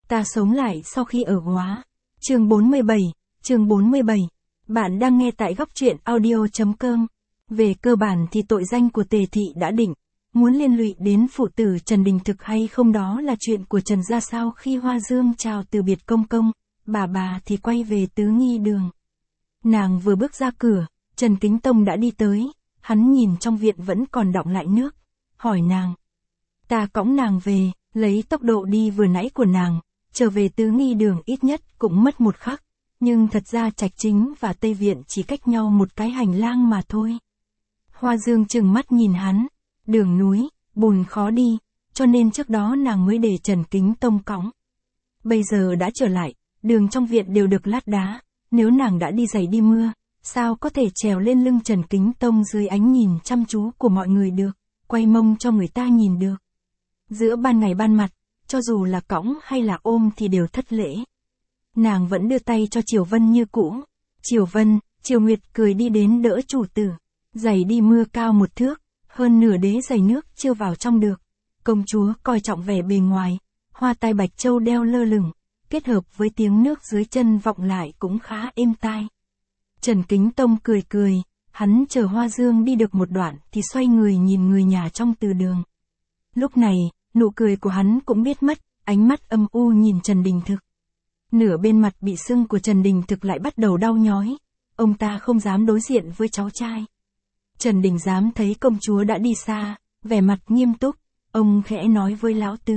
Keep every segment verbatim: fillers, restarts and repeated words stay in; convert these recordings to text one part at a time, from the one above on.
Ta sống lại sau khi ở Hóa. Chương bốn mươi bảy, chương bốn mươi bảy. Bạn đang nghe tại góc truyện audio chấm com. Về cơ bản thì tội danh của Tề Thị đã định. Muốn liên lụy đến phụ tử Trần Đình Thực hay không đó là chuyện của Trần gia. Sau khi Hoa Dương chào từ biệt công công, bà bà thì quay về Tứ Nghi Đường. Nàng vừa bước ra cửa, Trần Kính Tông đã đi tới, hắn nhìn trong viện vẫn còn đọng lại nước, hỏi nàng. Ta cõng nàng về, lấy tốc độ đi vừa nãy của nàng, trở về Tứ Nghi Đường ít nhất cũng mất một khắc, nhưng thật ra Trạch Chính và Tây Viện chỉ cách nhau một cái hành lang mà thôi. Hoa Dương trừng mắt nhìn hắn, đường núi, bùn khó đi, cho nên trước đó nàng mới để Trần Kính Tông cõng. Bây giờ đã trở lại, đường trong viện đều được lát đá, nếu nàng đã đi giày đi mưa, sao có thể trèo lên lưng Trần Kính Tông dưới ánh nhìn chăm chú của mọi người được, quay mông cho người ta nhìn được. Giữa ban ngày ban mặt, cho dù là cõng hay là ôm thì đều thất lễ. Nàng vẫn đưa tay cho Triều Vân như cũ. Triều Vân, Triều Nguyệt cười đi đến đỡ chủ tử. Giày đi mưa cao một thước, hơn nửa đế giày nước chưa vào trong được. Công chúa coi trọng vẻ bề ngoài, hoa tai bạch châu đeo lơ lửng, kết hợp với tiếng nước dưới chân vọng lại cũng khá êm tai. Trần Kính Tông cười cười, hắn chờ Hoa Dương đi được một đoạn thì xoay người nhìn người nhà trong từ đường. Lúc này, nụ cười của hắn cũng biết mất, ánh mắt âm u nhìn Trần Đình Thực. Nửa bên mặt bị sưng của Trần Đình Thực lại bắt đầu đau nhói, ông ta không dám đối diện với cháu trai. Trần Đình Giám thấy công chúa đã đi xa, vẻ mặt nghiêm túc, ông khẽ nói với lão tứ.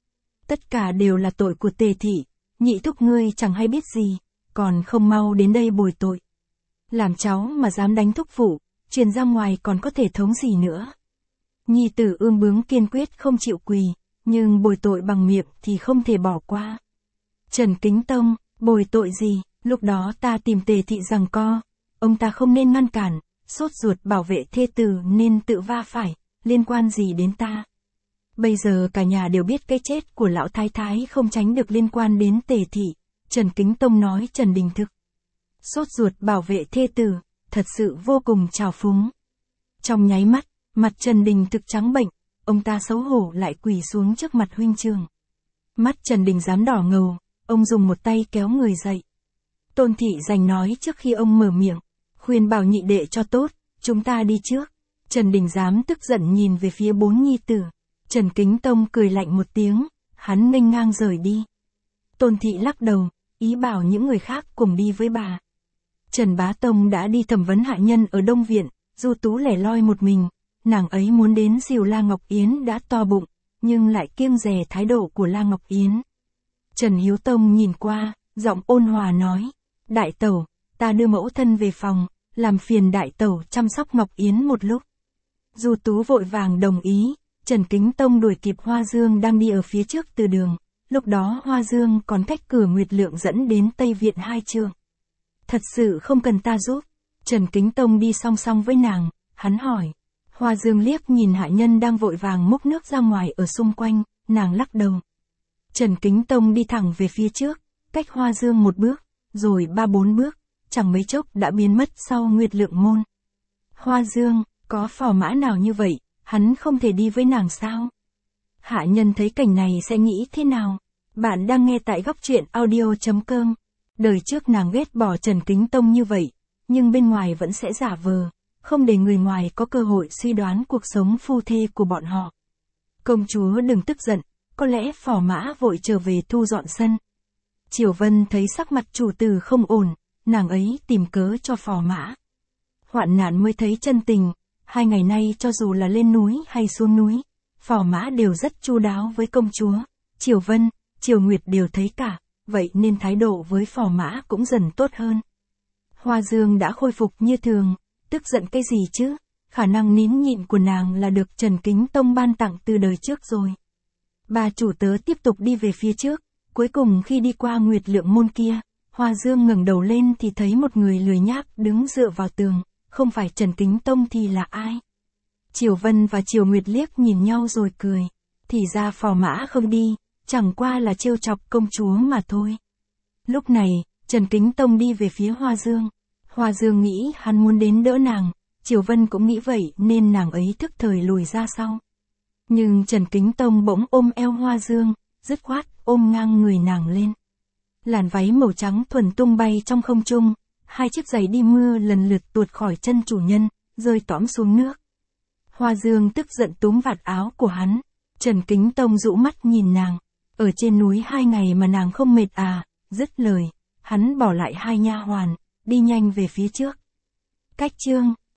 Tất cả đều là tội của Tề Thị, nhị thúc ngươi chẳng hay biết gì, còn không mau đến đây bồi tội. Làm cháu mà dám đánh thúc phụ, truyền ra ngoài còn có thể thống gì nữa. Nhi tử ương bướng kiên quyết không chịu quỳ, nhưng bồi tội bằng miệng thì không thể bỏ qua. Trần Kính Tông, bồi tội gì, lúc đó ta tìm Tề Thị giằng co, ông ta không nên ngăn cản, sốt ruột bảo vệ thê tử nên tự va phải, liên quan gì đến ta. Bây giờ cả nhà đều biết cái chết của lão thái thái không tránh được liên quan đến Tề Thị, Trần Kính Tông nói Trần Đình Thực. Sốt ruột bảo vệ thê tử, thật sự vô cùng trào phúng. Trong nháy mắt, mặt Trần Đình Thực trắng bệnh, ông ta xấu hổ lại quỳ xuống trước mặt huynh trưởng. Mắt Trần Đình Giám đỏ ngầu, ông dùng một tay kéo người dậy. Tôn Thị Dành nói trước khi ông mở miệng, khuyên bảo nhị đệ cho tốt, chúng ta đi trước. Trần Đình Giám tức giận nhìn về phía bốn nhi tử. Trần Kính Tông cười lạnh một tiếng, hắn nghênh ngang rời đi. Tôn Thị lắc đầu, ý bảo những người khác cùng đi với bà. Trần Bá Tông đã đi thẩm vấn hạ nhân ở Đông Viện, Du Tú lẻ loi một mình, nàng ấy muốn đến dìu La Ngọc Yến đã to bụng, nhưng lại kiêng dè thái độ của La Ngọc Yến. Trần Hiếu Tông nhìn qua, giọng ôn hòa nói, đại tẩu, ta đưa mẫu thân về phòng, làm phiền đại tẩu chăm sóc Ngọc Yến một lúc. Du Tú vội vàng đồng ý, Trần Kính Tông đuổi kịp Hoa Dương đang đi ở phía trước từ đường, lúc đó Hoa Dương còn cách cửa Nguyệt Lượng dẫn đến Tây Viện hai trượng. Thật sự không cần ta giúp. Trần Kính Tông đi song song với nàng, hắn hỏi. Hoa Dương liếc nhìn hạ nhân đang vội vàng múc nước ra ngoài ở xung quanh, nàng lắc đầu. Trần Kính Tông đi thẳng về phía trước, cách Hoa Dương một bước, rồi ba bốn bước, chẳng mấy chốc đã biến mất sau Nguyệt Lượng môn. Hoa Dương, có phò mã nào như vậy, hắn không thể đi với nàng sao? Hạ nhân thấy cảnh này sẽ nghĩ thế nào? Bạn đang nghe tại góc truyện audio chấm com. Đời trước nàng ghét bỏ Trần Kính Tông như vậy, nhưng bên ngoài vẫn sẽ giả vờ, không để người ngoài có cơ hội suy đoán cuộc sống phu thê của bọn họ. Công chúa đừng tức giận, có lẽ phò mã vội trở về thu dọn sân. Triều Vân thấy sắc mặt chủ tử không ổn, nàng ấy tìm cớ cho phò mã. Hoạn nạn mới thấy chân tình, hai ngày nay cho dù là lên núi hay xuống núi, phò mã đều rất chu đáo với công chúa. Triều Vân, Triều Nguyệt đều thấy cả, vậy nên thái độ với phò mã cũng dần tốt hơn. Hoa Dương đã khôi phục như thường, tức giận cái gì chứ, khả năng nín nhịn của nàng là được Trần Kính Tông ban tặng từ đời trước rồi. Bà chủ tớ tiếp tục đi về phía trước, cuối cùng khi đi qua Nguyệt Lượng môn kia, Hoa Dương ngẩng đầu lên thì thấy một người lười nhác đứng dựa vào tường, không phải Trần Kính Tông thì là ai? Triều Vân và Triều Nguyệt liếc nhìn nhau rồi cười, thì ra phò mã không đi, chẳng qua là trêu chọc công chúa mà thôi. Lúc này, Trần Kính Tông đi về phía Hoa Dương. Hoa Dương nghĩ hắn muốn đến đỡ nàng, Triều Vân cũng nghĩ vậy nên nàng ấy thức thời lùi ra sau. Nhưng Trần Kính Tông bỗng ôm eo Hoa Dương, dứt khoát ôm ngang người nàng lên. Làn váy màu trắng thuần tung bay trong không trung, hai chiếc giày đi mưa lần lượt tuột khỏi chân chủ nhân, rơi tõm xuống nước. Hoa Dương tức giận túm vạt áo của hắn. Trần Kính Tông rũ mắt nhìn nàng. Ở trên núi hai ngày mà nàng không mệt à? Dứt lời, hắn bỏ lại hai nha hoàn, đi nhanh về phía trước. Cách chương